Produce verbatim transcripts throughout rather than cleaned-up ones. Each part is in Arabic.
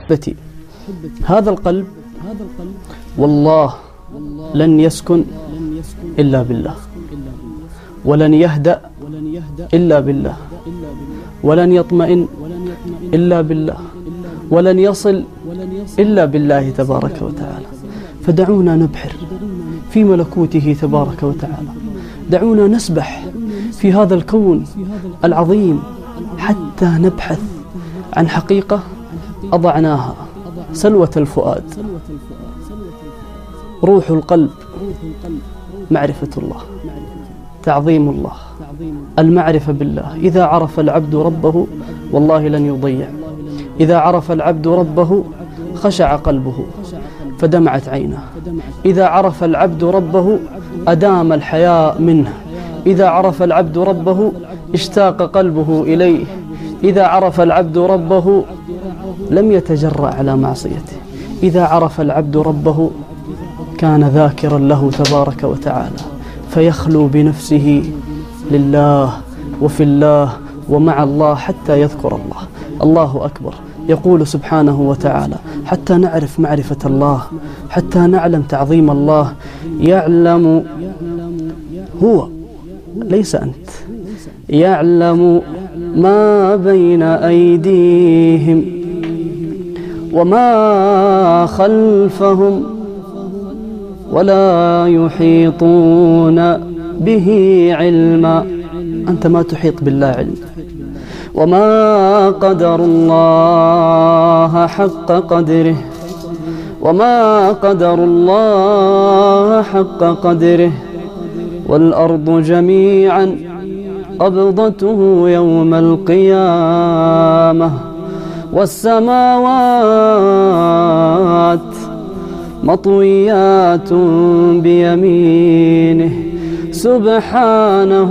بتي هذا القلب والله لن يسكن إلا بالله، ولن يهدأ إلا بالله، ولن يطمئن إلا بالله، ولن يصل إلا بالله تبارك وتعالى. فدعونا نبحر في ملكوته تبارك وتعالى، دعونا نسبح في هذا الكون العظيم حتى نبحث عن حقيقة أضعناها سلوة الفؤاد. روح القلب معرفة الله، تعظيم الله، المعرفة بالله. إذا عرف العبد ربه والله لن يضيع، إذا عرف العبد ربه خشع قلبه فدمعت عينه، إذا عرف العبد ربه أدام الحياء منه، إذا عرف العبد ربه اشتاق قلبه إليه، إذا عرف العبد ربه لم يتجرأ على معصيته، إذا عرف العبد ربه كان ذاكرا له تبارك وتعالى فيخلو بنفسه لله وفي الله ومع الله حتى يذكر الله. الله أكبر. يقول سبحانه وتعالى حتى نعرف معرفة الله، حتى نعلم تعظيم الله. يعلم هو ليس أنت، يعلم ما بين أيديهم وما خلفهم ولا يحيطون به علما. أنت ما تحيط بالله علم. وما قدر الله حق قدره، وما قدر الله حق قدره، والأرض جميعا قبضته يوم القيامة، والسماوات مطويات بيمينه سبحانه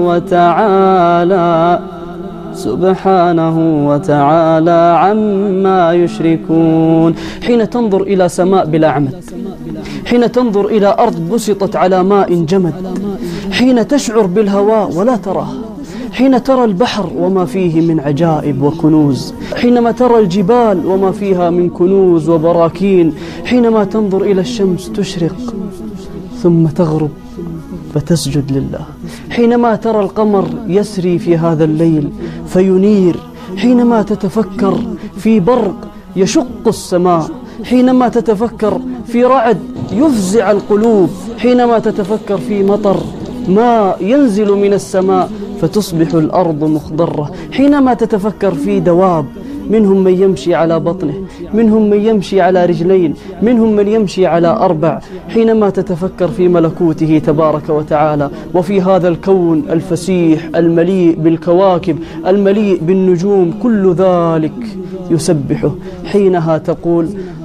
وتعالى سبحانه وتعالى عما يشركون. حين تنظر إلى سماء بلا عمد، حين تنظر إلى أرض بسطت على ماء جمد، حين تشعر بالهواء ولا تراه، حين ترى البحر وما فيه من عجائب وكنوز، حينما ترى الجبال وما فيها من كنوز وبراكين، حينما تنظر إلى الشمس تشرق ثم تغرب فتسجد لله، حينما ترى القمر يسري في هذا الليل فينير، حينما تتفكر في برق يشق السماء، حينما تتفكر في رعد يفزع القلوب، حينما تتفكر في مطر ما ينزل من السماء فتصبح الأرض مخضرة، حينما تتفكر في دواب منهم من يمشي على بطنه، منهم من يمشي على رجلين، منهم من يمشي على أربع، حينما تتفكر في ملكوته تبارك وتعالى وفي هذا الكون الفسيح المليء بالكواكب المليء بالنجوم، كل ذلك يسبحه. حينها تقول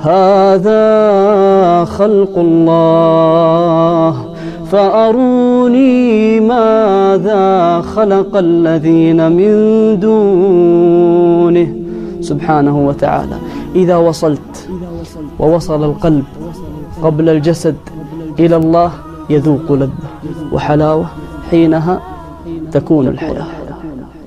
هذا خلق الله فأروني ماذا خلق الذين من دونه سبحانه وتعالى. إذا وصلت ووصل القلب قبل الجسد إلى الله يذوق لذة وحلاوة، حينها تكون الحياة.